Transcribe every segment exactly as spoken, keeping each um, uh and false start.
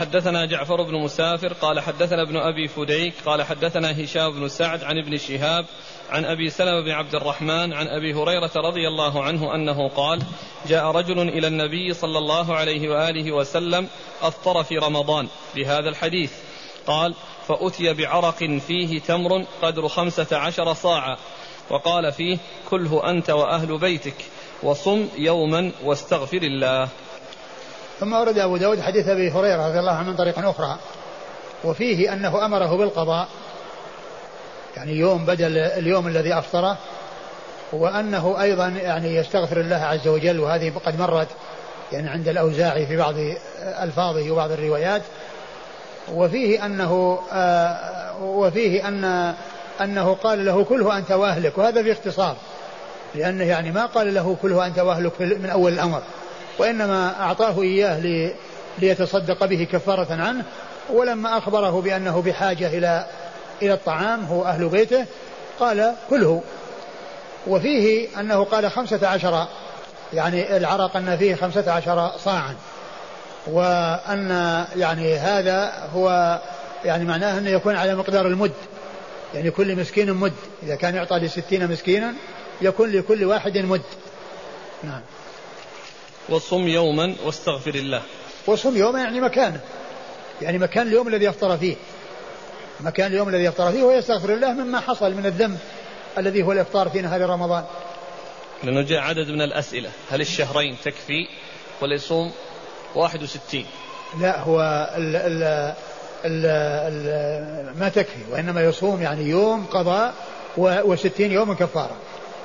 حدثنا جعفر بن مسافر قال حدثنا ابن أبي فديك قال حدثنا هشام بن سعد عن ابن شهاب عن أبي سلمة بن عبد الرحمن عن أبي هريرة رضي الله عنه أنه قال جاء رجل إلى النبي صلى الله عليه وآله وسلم أفطر في رمضان بهذا الحديث. قال فأتي بعرق فيه تمر قدر خمسة عشر صاعا وقال فيه كله أنت وأهل بيتك وصم يوما واستغفر الله. ثم ورد أبو داود حديث أبي هريرة رضي الله عنه من طريق أخرى وفيه أنه أمره بالقضاء يعني يوم بدل اليوم الذي أفطره وأنه أيضا يعني يستغفر الله عز وجل وهذه قد مرت يعني عند الأوزاعي في بعض ألفاظه وبعض الروايات. وفيه أنه آه وفيه أن أنه قال له كله أنت وأهلك وهذا في اختصار لأنه يعني ما قال له كله أنت وأهلك من أول الأمر وإنما أعطاه إياه لي ليتصدق به كفارة عنه ولما أخبره بأنه بحاجة إلى إلى الطعام هو أهل بيته قال كله. وفيه أنه قال خمسة عشر يعني العرق أن فيه خمسة عشر صاعا وأن يعني هذا هو يعني معناه أنه يكون على مقدار المد يعني كل مسكين مد إذا كان يعطى لستين مسكينا يكون لكل واحد مد. نعم. وصم يوما واستغفر الله. وصم يوما يعني مكانه يعني مكان اليوم الذي يفطر فيه مكان اليوم الذي يفطر فيه ويستغفر الله مما حصل من الذنب الذي هو الإفطار في نهار رمضان. لأنه جاء عدد من الأسئلة هل الشهرين تكفي ولا يصوم واحد وستين؟ لا هو ال ال ال ال ما تكفي وإنما يصوم يعني يوم قضاء وستين يوم كفارة.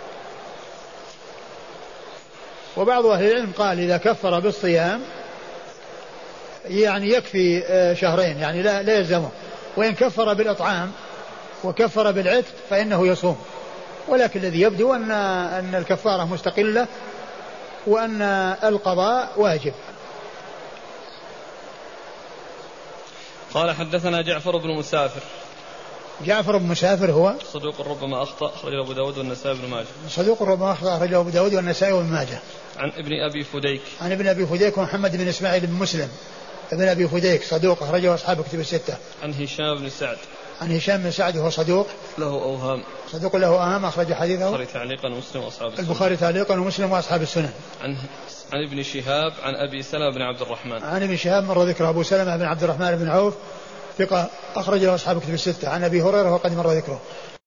وبعض أهل العلم قال إذا كفر بالصيام يعني يكفي شهرين يعني لا, لا يلزمه وإن كفر بالإطعام وكفر بالعتق فإنه يصوم ولكن الذي يبدو أن, أن الكفارة مستقلة وأن القضاء واجب. قال حدثنا جعفر بن مسافر. جعفر بن مسافر هو صدوق ربما أخطأ أخرجه أبو داود والنسائي بن ماجه. صدوق ربما أخطأ أخرجه أبو داود والنسائي بن ماجه. عن ابن أبي فديك. عن ابن أبي فديك ومحمد بن إسماعيل بن مسلم ابن أبي فديك صدوق أخرجه أصحاب كتب الستة. عن هشام بن سعد. عن هشام بن سعد وهو صدوق له أوهام. صدوق له أوهام أخرج حديثه البخاري تعليقا ومسلم وأصحاب السنن. البخاري تعليقا ومسلم وأصحاب السنن. عن عن ابن شهاب عن أبي سلمة بن عبد الرحمن. عن ابن شهاب مر ذكره أبو سلمة بن عبد الرحمن بن عوف ثقة أخرج له أصحاب كتب الستة. عن أبي هريرة وقد مر ذكره.